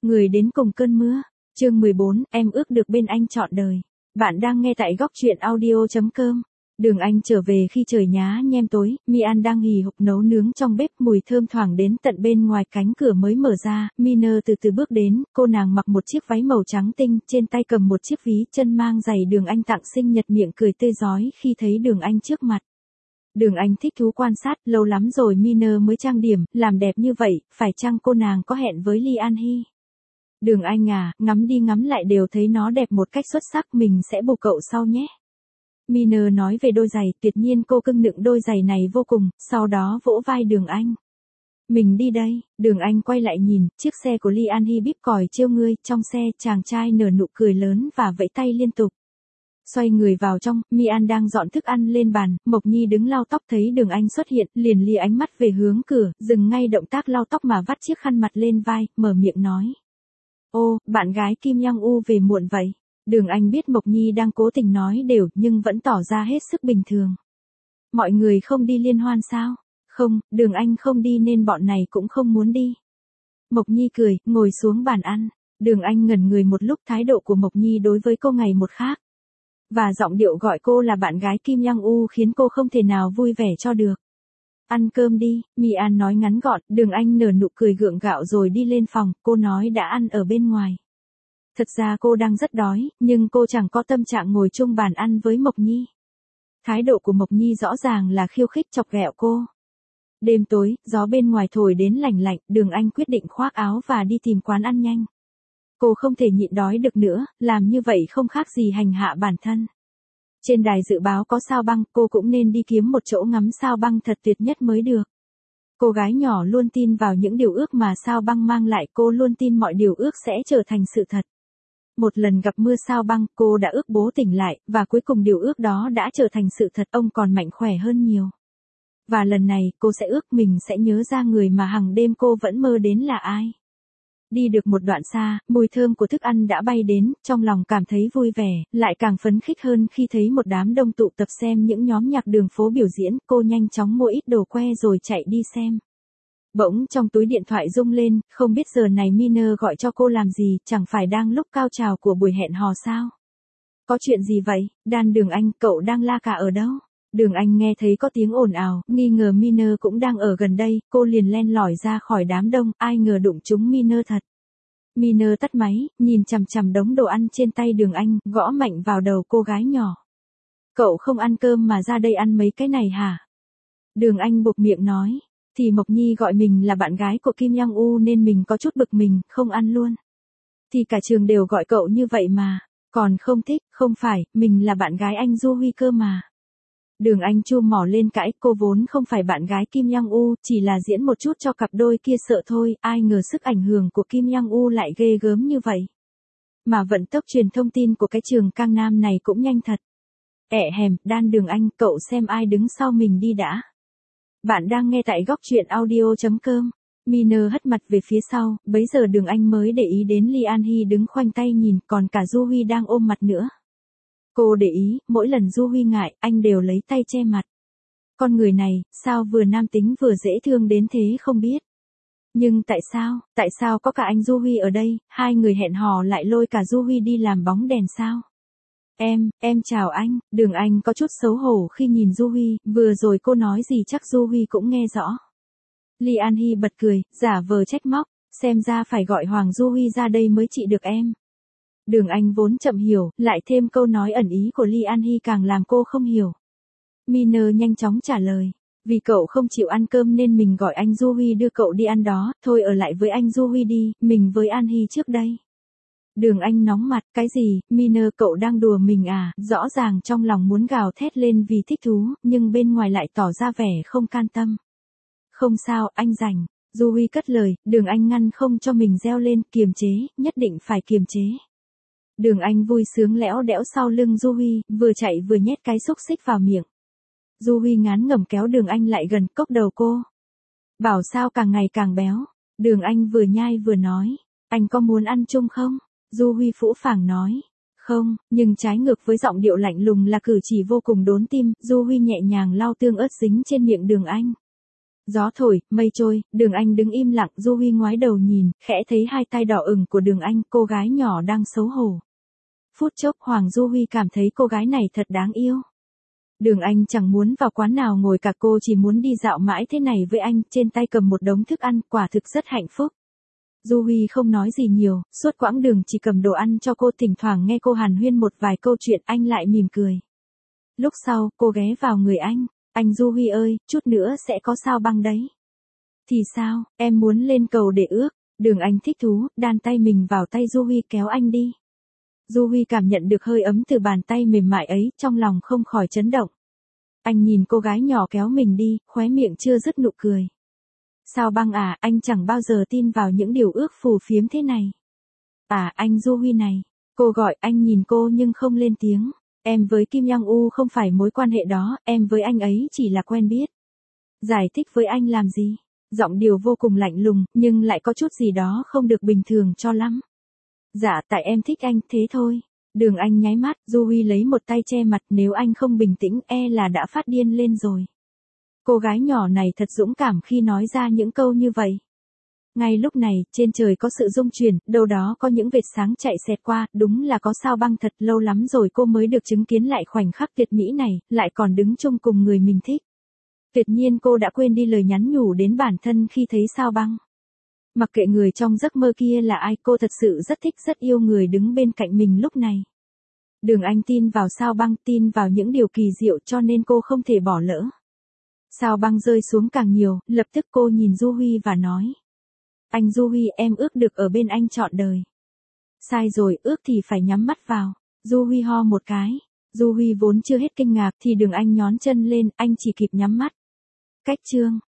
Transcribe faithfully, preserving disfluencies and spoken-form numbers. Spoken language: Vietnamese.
Người đến cùng cơn mưa. Chương mười bốn, em ước được bên anh trọn đời. Bạn đang nghe tại góc truyện audio chấm com. Đường Anh trở về khi trời nhá nhem tối, Mi-an đang hì hục nấu nướng trong bếp, mùi thơm thoảng đến tận bên ngoài cánh cửa mới mở ra, Miner từ từ bước đến, cô nàng mặc một chiếc váy màu trắng tinh, trên tay cầm một chiếc ví, chân mang giày Đường Anh tặng sinh nhật, miệng cười tươi rói khi thấy Đường Anh trước mặt. Đường Anh thích thú quan sát, lâu lắm rồi Miner mới trang điểm, làm đẹp như vậy, phải chăng cô nàng có hẹn với Lee An Hee? Đường Anh à, ngắm đi ngắm lại đều thấy nó đẹp một cách xuất sắc, mình sẽ bù cậu sau nhé. Miner nói về đôi giày, tuyệt nhiên cô cưng nựng đôi giày này vô cùng, sau đó vỗ vai Đường Anh. Mình đi đây. Đường Anh quay lại nhìn, chiếc xe của Lee An Hee bíp còi trêu ngươi, trong xe chàng trai nở nụ cười lớn và vẫy tay liên tục. Xoay người vào trong, Mi-an đang dọn thức ăn lên bàn, Mộc Nhi đứng lau tóc thấy Đường Anh xuất hiện, liền lia ánh mắt về hướng cửa, dừng ngay động tác lau tóc mà vắt chiếc khăn mặt lên vai, mở miệng nói. Ô, bạn gái Kim Young U về muộn vậy. Đường Anh biết Mộc Nhi đang cố tình nói đều, nhưng vẫn tỏ ra hết sức bình thường. Mọi người không đi liên hoan sao? Không, Đường Anh không đi nên bọn này cũng không muốn đi. Mộc Nhi cười, ngồi xuống bàn ăn. Đường Anh ngẩn người một lúc, thái độ của Mộc Nhi đối với cô ngày một khác. Và giọng điệu gọi cô là bạn gái Kim Young U khiến cô không thể nào vui vẻ cho được. Ăn cơm đi, Mi-an nói ngắn gọn, Đường Anh nở nụ cười gượng gạo rồi đi lên phòng, cô nói đã ăn ở bên ngoài. Thật ra cô đang rất đói, nhưng cô chẳng có tâm trạng ngồi chung bàn ăn với Mộc Nhi. Thái độ của Mộc Nhi rõ ràng là khiêu khích chọc ghẹo cô. Đêm tối, gió bên ngoài thổi đến lành lạnh, Đường Anh quyết định khoác áo và đi tìm quán ăn nhanh. Cô không thể nhịn đói được nữa, làm như vậy không khác gì hành hạ bản thân. Trên đài dự báo có sao băng, cô cũng nên đi kiếm một chỗ ngắm sao băng thật tuyệt nhất mới được. Cô gái nhỏ luôn tin vào những điều ước mà sao băng mang lại, cô luôn tin mọi điều ước sẽ trở thành sự thật. Một lần gặp mưa sao băng, cô đã ước bố tỉnh lại, và cuối cùng điều ước đó đã trở thành sự thật, ông còn mạnh khỏe hơn nhiều. Và lần này, cô sẽ ước mình sẽ nhớ ra người mà hàng đêm cô vẫn mơ đến là ai. Đi được một đoạn xa, mùi thơm của thức ăn đã bay đến, trong lòng cảm thấy vui vẻ, lại càng phấn khích hơn khi thấy một đám đông tụ tập xem những nhóm nhạc đường phố biểu diễn, cô nhanh chóng mua ít đồ que rồi chạy đi xem. Bỗng trong túi điện thoại rung lên, không biết giờ này Miner gọi cho cô làm gì, chẳng phải đang lúc cao trào của buổi hẹn hò sao? Có chuyện gì vậy? Đan Đường Anh, cậu đang la cà ở đâu? Đường Anh nghe thấy có tiếng ồn ào, nghi ngờ Miner cũng đang ở gần đây, cô liền len lỏi ra khỏi đám đông, ai ngờ đụng trúng Miner thật. Miner tắt máy, nhìn chằm chằm đống đồ ăn trên tay Đường Anh, gõ mạnh vào đầu cô gái nhỏ. Cậu không ăn cơm mà ra đây ăn mấy cái này hả? Đường Anh buộc miệng nói, thì Mộc Nhi gọi mình là bạn gái của Kim Young U nên mình có chút bực mình, không ăn luôn. Thì cả trường đều gọi cậu như vậy mà, còn không thích, không phải, mình là bạn gái anh Du Huy cơ mà. Đường Anh chu mỏ lên cãi, cô vốn không phải bạn gái Kim Young U, chỉ là diễn một chút cho cặp đôi kia sợ thôi, ai ngờ sức ảnh hưởng của Kim Young U lại ghê gớm như vậy. Mà vận tốc truyền thông tin của cái trường Cang Nam này cũng nhanh thật. Ẹ hèm, Đan Đường Anh, cậu xem ai đứng sau mình đi đã. Bạn đang nghe tại góc truyện audio chấm com. Miner hất mặt về phía sau, bấy giờ Đường Anh mới để ý đến Lee An Hee đứng khoanh tay nhìn, còn cả Du Huy đang ôm mặt nữa. Cô để ý, mỗi lần Du Huy ngại, anh đều lấy tay che mặt. Con người này, sao vừa nam tính vừa dễ thương đến thế không biết. Nhưng tại sao, tại sao có cả anh Du Huy ở đây, hai người hẹn hò lại lôi cả Du Huy đi làm bóng đèn sao? Em, em chào anh, Đường Anh có chút xấu hổ khi nhìn Du Huy, vừa rồi cô nói gì chắc Du Huy cũng nghe rõ. Lee An Hee bật cười, giả vờ trách móc, xem ra phải gọi Hoàng Du Huy ra đây mới trị được em. Đường Anh vốn chậm hiểu, lại thêm câu nói ẩn ý của Lee An Hee càng làm cô không hiểu. Miner nhanh chóng trả lời, vì cậu không chịu ăn cơm nên mình gọi anh Du Huy đưa cậu đi ăn đó, thôi ở lại với anh Du Huy đi, mình với An Hee trước đây. Đường Anh nóng mặt, cái gì, Miner cậu đang đùa mình à, rõ ràng trong lòng muốn gào thét lên vì thích thú, nhưng bên ngoài lại tỏ ra vẻ không can tâm. Không sao, anh rảnh, Du Huy cất lời, Đường Anh ngăn không cho mình reo lên, kiềm chế, nhất định phải kiềm chế. Đường Anh vui sướng lẽo đẽo sau lưng Du Huy, vừa chạy vừa nhét cái xúc xích vào miệng. Du Huy ngán ngẩm kéo Đường Anh lại gần, cốc đầu cô. Bảo sao càng ngày càng béo. Đường Anh vừa nhai vừa nói, anh có muốn ăn chung không? Du Huy phũ phàng nói, không, nhưng trái ngược với giọng điệu lạnh lùng là cử chỉ vô cùng đốn tim, Du Huy nhẹ nhàng lau tương ớt dính trên miệng Đường Anh. Gió thổi, mây trôi, Đường Anh đứng im lặng, Du Huy ngoái đầu nhìn, khẽ thấy hai tay đỏ ửng của Đường Anh, cô gái nhỏ đang xấu hổ. Phút chốc Hoàng Du Huy cảm thấy cô gái này thật đáng yêu. Đường Anh chẳng muốn vào quán nào ngồi cả, cô chỉ muốn đi dạo mãi thế này với anh, trên tay cầm một đống thức ăn, quả thực rất hạnh phúc. Du Huy không nói gì nhiều, suốt quãng đường chỉ cầm đồ ăn cho cô, thỉnh thoảng nghe cô hàn huyên một vài câu chuyện, anh lại mỉm cười. Lúc sau, cô ghé vào người anh, anh Du Huy ơi, chút nữa sẽ có sao băng đấy. Thì sao, em muốn lên cầu để ước. Đường Anh thích thú, đan tay mình vào tay Du Huy kéo anh đi. Du Huy cảm nhận được hơi ấm từ bàn tay mềm mại ấy, trong lòng không khỏi chấn động. Anh nhìn cô gái nhỏ kéo mình đi, khóe miệng chưa dứt nụ cười. Sao băng à, anh chẳng bao giờ tin vào những điều ước phù phiếm thế này. À, anh Du Huy này. Cô gọi, anh nhìn cô nhưng không lên tiếng. Em với Kim Young U không phải mối quan hệ đó, em với anh ấy chỉ là quen biết. Giải thích với anh làm gì? Giọng điệu vô cùng lạnh lùng, nhưng lại có chút gì đó không được bình thường cho lắm. Dạ, tại em thích anh, thế thôi. Đường Anh nháy mắt, Du Huy lấy một tay che mặt, nếu anh không bình tĩnh, e là đã phát điên lên rồi. Cô gái nhỏ này thật dũng cảm khi nói ra những câu như vậy. Ngay lúc này, trên trời có sự rung chuyển, đâu đó có những vệt sáng chạy xẹt qua, đúng là có sao băng, thật lâu lắm rồi cô mới được chứng kiến lại khoảnh khắc tuyệt mỹ này, lại còn đứng chung cùng người mình thích. Tuyệt nhiên cô đã quên đi lời nhắn nhủ đến bản thân khi thấy sao băng. Mặc kệ người trong giấc mơ kia là ai, cô thật sự rất thích, rất yêu người đứng bên cạnh mình lúc này. Đường Anh tin vào sao băng, tin vào những điều kỳ diệu, cho nên cô không thể bỏ lỡ. Sao băng rơi xuống càng nhiều, lập tức cô nhìn Du Huy và nói. Anh Du Huy, em ước được ở bên anh trọn đời. Sai rồi, ước thì phải nhắm mắt vào. Du Huy ho một cái. Du Huy vốn chưa hết kinh ngạc thì Đường Anh nhón chân lên, anh chỉ kịp nhắm mắt. Cách chương.